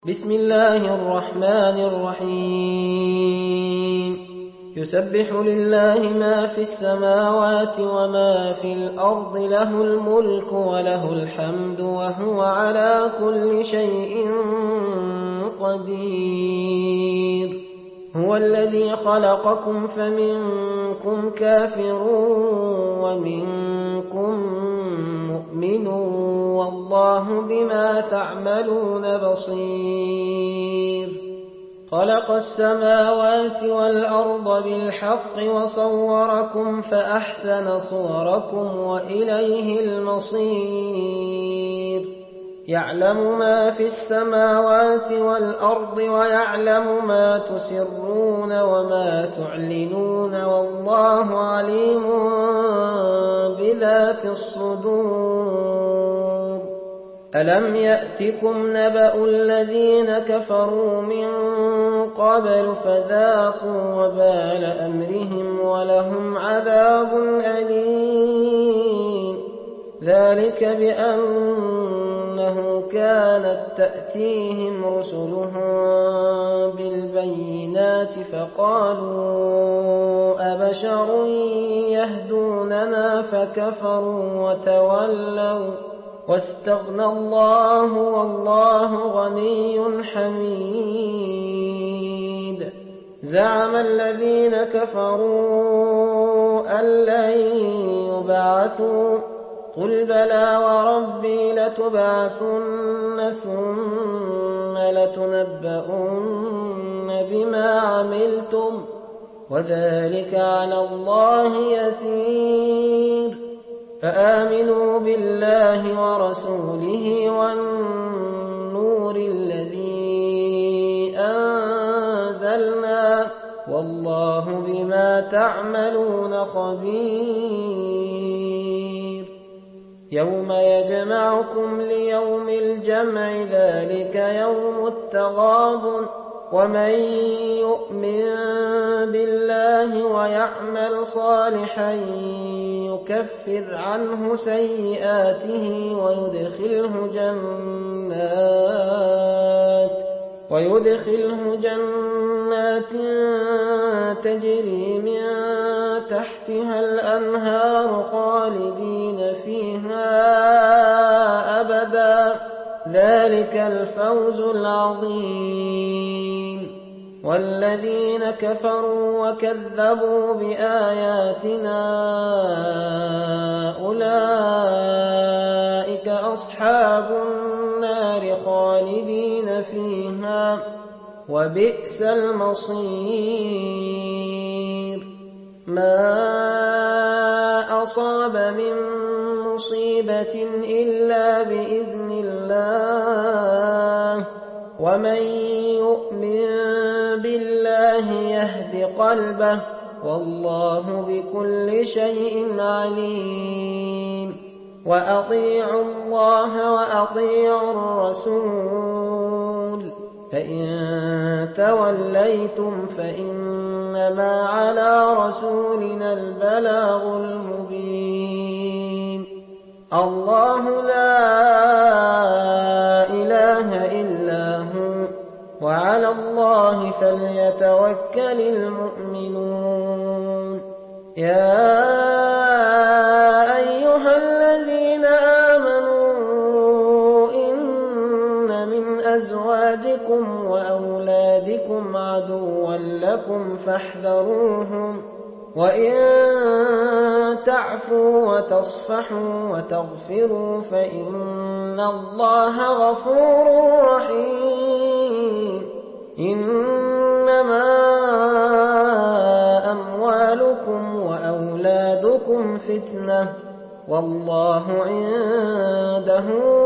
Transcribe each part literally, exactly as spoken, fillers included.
بسم الله الرحمن الرحيم يسبح لله ما في السماوات وما في الأرض له الملك وله الحمد وهو على كل شيء قدير هو الذي خلقكم فمنكم كافر ومنكم مؤمن والله بما تعملون بصير خلق السماوات والأرض بالحق وصوركم فأحسن صوركم وإليه المصير يعلم ما في السماوات والأرض ويعلم ما تسرون وما تعلنون والله عليم بذات الصدور ألم يأتكم نبأ الذين كفروا من قبل فذاقوا وبال أمرهم ولهم عذاب أليم ذلك بأنه كانت تأتيهم رسلهم بالبينات فقالوا أبشر يهدوننا فكفروا وتولوا واستغنى الله والله غني حميد زعم الذين كفروا أن لن يبعثوا قل بلى وربي لتبعثن ثم لتنبؤن بما عملتم وذلك على الله يسير فآمنوا بالله ورسوله والنور الذي أنزلنا والله بما تعملون خبير يوم يجمعكم ليوم الجمع ذلك يوم التغابن ومن يؤمن بالله ويعمل صالحا يكفر عنه سيئاته ويدخله جنات ويدخله جنات تجري من تحتها الأنهار خالدين فيها أبدا ذلك الفوز العظيم والذين كفروا وكذبوا بآياتنا أولئك أصحاب النار خالدين فيها وبئس المصير ما أصاب من مصيبة إلا بإذن الله ومن يؤمن بالله يهد قلبه والله بكل شيء عليم وأطيعوا الله وأطيعوا الرسول فإن توليتم فإنما على رسولنا البلاغ المبين الله لا إله إلا هو وعلى الله فليتوكل المؤمنون يا أيها الذين آمنوا إن من أزواجكم وأولادكم عدوا لكم فاحذروهم وإن تعفوا وتصفحوا وتغفروا فإن الله غفور رحيم إنما أموالكم وأولادكم فتنة والله عنده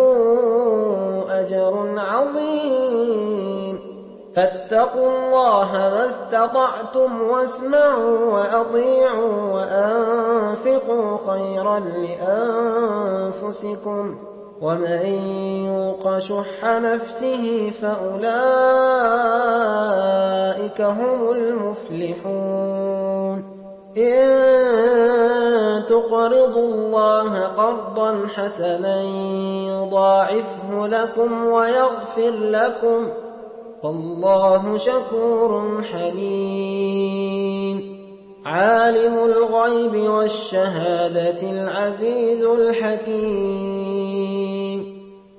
أجر عظيم فاتقوا الله ما استطعتم واسمعوا وأطيعوا وأنفقوا خيرا لأنفسكم ومن يوق شح نفسه فأولئك هم المفلحون إن تقرضوا الله قرضا حسنا يضاعفه لكم ويغفر لكم فالله شكور حليم. عالم الغيب والشهادة العزيز الحكيم.